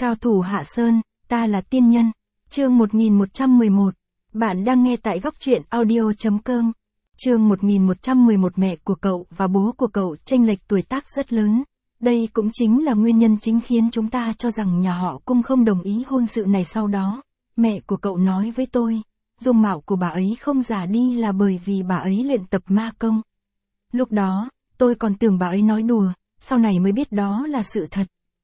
Cao thủ Hạ Sơn, ta là tiên nhân. Chương 1111. Bạn đang nghe tại góc truyện audio.com. Chương 1111. Mẹ của cậu và bố của cậu chênh lệch tuổi tác rất lớn. Đây cũng chính là nguyên nhân chính khiến chúng ta cho rằng nhà họ Cung không đồng ý hôn sự này sau đó. Mẹ của cậu nói với tôi, dung mạo của bà ấy không già đi là bởi vì bà ấy luyện tập ma công. Lúc đó, tôi còn tưởng bà ấy nói đùa, sau này mới biết đó là sự thật.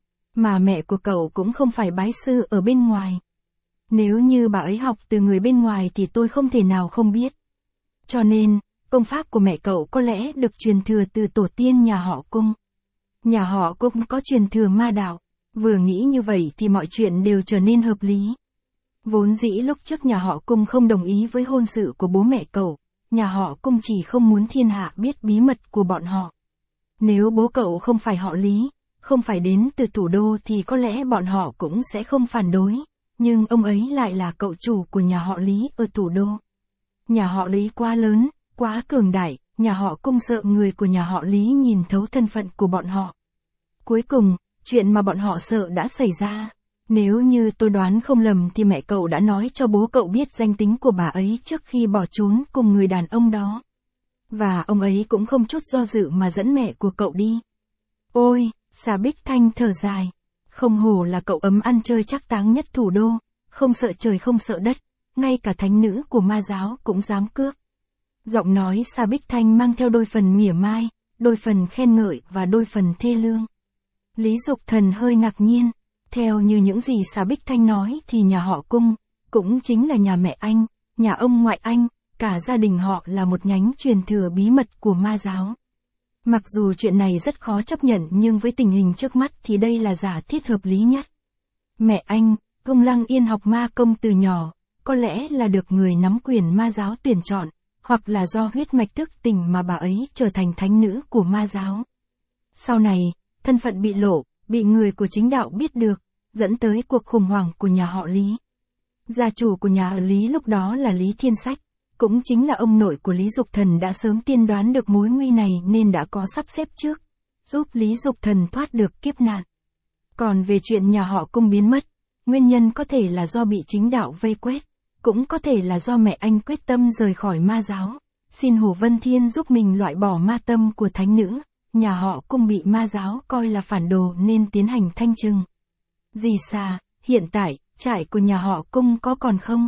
Mà mẹ của cậu cũng không phải bái sư ở bên ngoài. Nếu như bà ấy học từ người bên ngoài thì tôi không thể nào không biết. Cho nên, công pháp của mẹ cậu có lẽ được truyền thừa từ tổ tiên nhà họ Cung. Nhà họ Cung có truyền thừa ma đạo, vừa nghĩ như vậy thì mọi chuyện đều trở nên hợp lý. Vốn dĩ lúc trước nhà họ Cung không đồng ý với hôn sự của bố mẹ cậu, nhà họ Cung chỉ không muốn thiên hạ biết bí mật của bọn họ. Nếu bố cậu không phải họ Lý, không phải đến từ thủ đô thì có lẽ bọn họ cũng sẽ không phản đối, nhưng ông ấy lại là cậu chủ của nhà họ Lý ở thủ đô. Nhà họ Lý quá lớn, quá cường đại, nhà họ Cung sợ người của nhà họ Lý nhìn thấu thân phận của bọn họ. Cuối cùng, chuyện mà bọn họ sợ đã xảy ra. Nếu như tôi đoán không lầm thì mẹ cậu đã nói cho bố cậu biết danh tính của bà ấy trước khi bỏ trốn cùng người đàn ông đó. Và ông ấy cũng không chút do dự mà dẫn mẹ của cậu đi. Ôi, Xà Bích Thanh thở dài. Không hổ là cậu ấm ăn chơi trác táng nhất thủ đô, không sợ trời không sợ đất, ngay cả thánh nữ của ma giáo cũng dám cướp. Giọng nói Xà Bích Thanh mang theo đôi phần mỉa mai, đôi phần khen ngợi và đôi phần thê lương. Lý Dục Thần hơi ngạc nhiên. Theo như những gì Xà Bích Thanh nói thì nhà họ Cung, cũng chính là nhà mẹ anh, nhà ông ngoại anh, cả gia đình họ là một nhánh truyền thừa bí mật của ma giáo. Mặc dù chuyện này rất khó chấp nhận nhưng với tình hình trước mắt thì đây là giả thiết hợp lý nhất. Mẹ anh, Cung Lăng Yên học ma công từ nhỏ, có lẽ là được người nắm quyền ma giáo tuyển chọn, hoặc là do huyết mạch thức tỉnh mà bà ấy trở thành thánh nữ của ma giáo. Sau này, thân phận bị lộ, bị người của chính đạo biết được, dẫn tới cuộc khủng hoảng của nhà họ Lý. Gia chủ của nhà họ Lý lúc đó là Lý Thiên Sách, cũng chính là ông nội của Lý Dục Thần đã sớm tiên đoán được mối nguy này nên đã có sắp xếp trước, giúp Lý Dục Thần thoát được kiếp nạn. Còn về chuyện nhà họ Cung biến mất, nguyên nhân có thể là do bị chính đạo vây quét, cũng có thể là do mẹ anh quyết tâm rời khỏi ma giáo, xin Hồ Vân Thiên giúp mình loại bỏ ma tâm của thánh nữ. Nhà họ Cung bị ma giáo coi là phản đồ nên tiến hành thanh trừng. Dì Xà, hiện tại, trại của nhà họ Cung có còn không?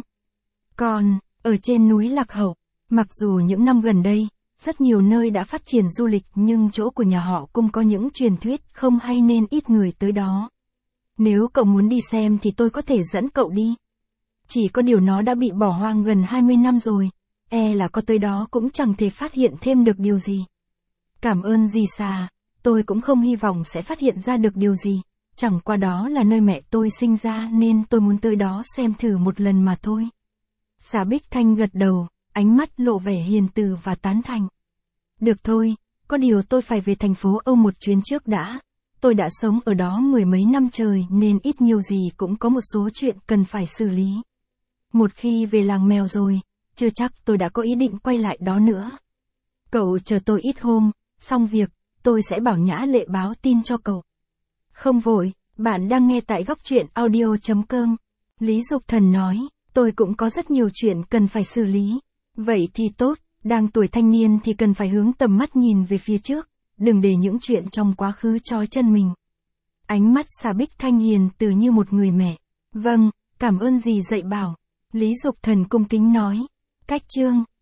Còn, ở trên núi Lạc Hậu, mặc dù những năm gần đây, rất nhiều nơi đã phát triển du lịch nhưng chỗ của nhà họ Cung có những truyền thuyết không hay nên ít người tới đó. Nếu cậu muốn đi xem thì tôi có thể dẫn cậu đi. Chỉ có điều nó đã bị bỏ hoang gần 20 năm rồi, là có tới đó cũng chẳng thể phát hiện thêm được điều gì. Cảm ơn dì Xà, tôi cũng không hy vọng sẽ phát hiện ra được điều gì, chẳng qua đó là nơi mẹ tôi sinh ra nên tôi muốn tới đó xem thử một lần mà thôi. Xà Bích Thanh gật đầu, ánh mắt lộ vẻ hiền từ và tán thành. Được thôi, có điều tôi phải về thành phố Âu một chuyến trước đã. Tôi đã sống ở đó mười mấy năm trời nên ít nhiều gì cũng có một số chuyện cần phải xử lý. Một khi về làng mèo rồi, chưa chắc tôi đã có ý định quay lại đó nữa. Cậu chờ tôi ít hôm, xong việc, tôi sẽ bảo Nhã Lệ báo tin cho cậu. Không vội, bạn đang nghe tại góc truyện audio.com. Lý Dục Thần nói, tôi cũng có rất nhiều chuyện cần phải xử lý. Vậy thì tốt, đang tuổi thanh niên thì cần phải hướng tầm mắt nhìn về phía trước, đừng để những chuyện trong quá khứ trói chân mình. Ánh mắt Xà Bích Thanh hiền từ như một người mẹ. Vâng, cảm ơn dì dạy bảo. Lý Dục Thần cung kính nói. Cách chương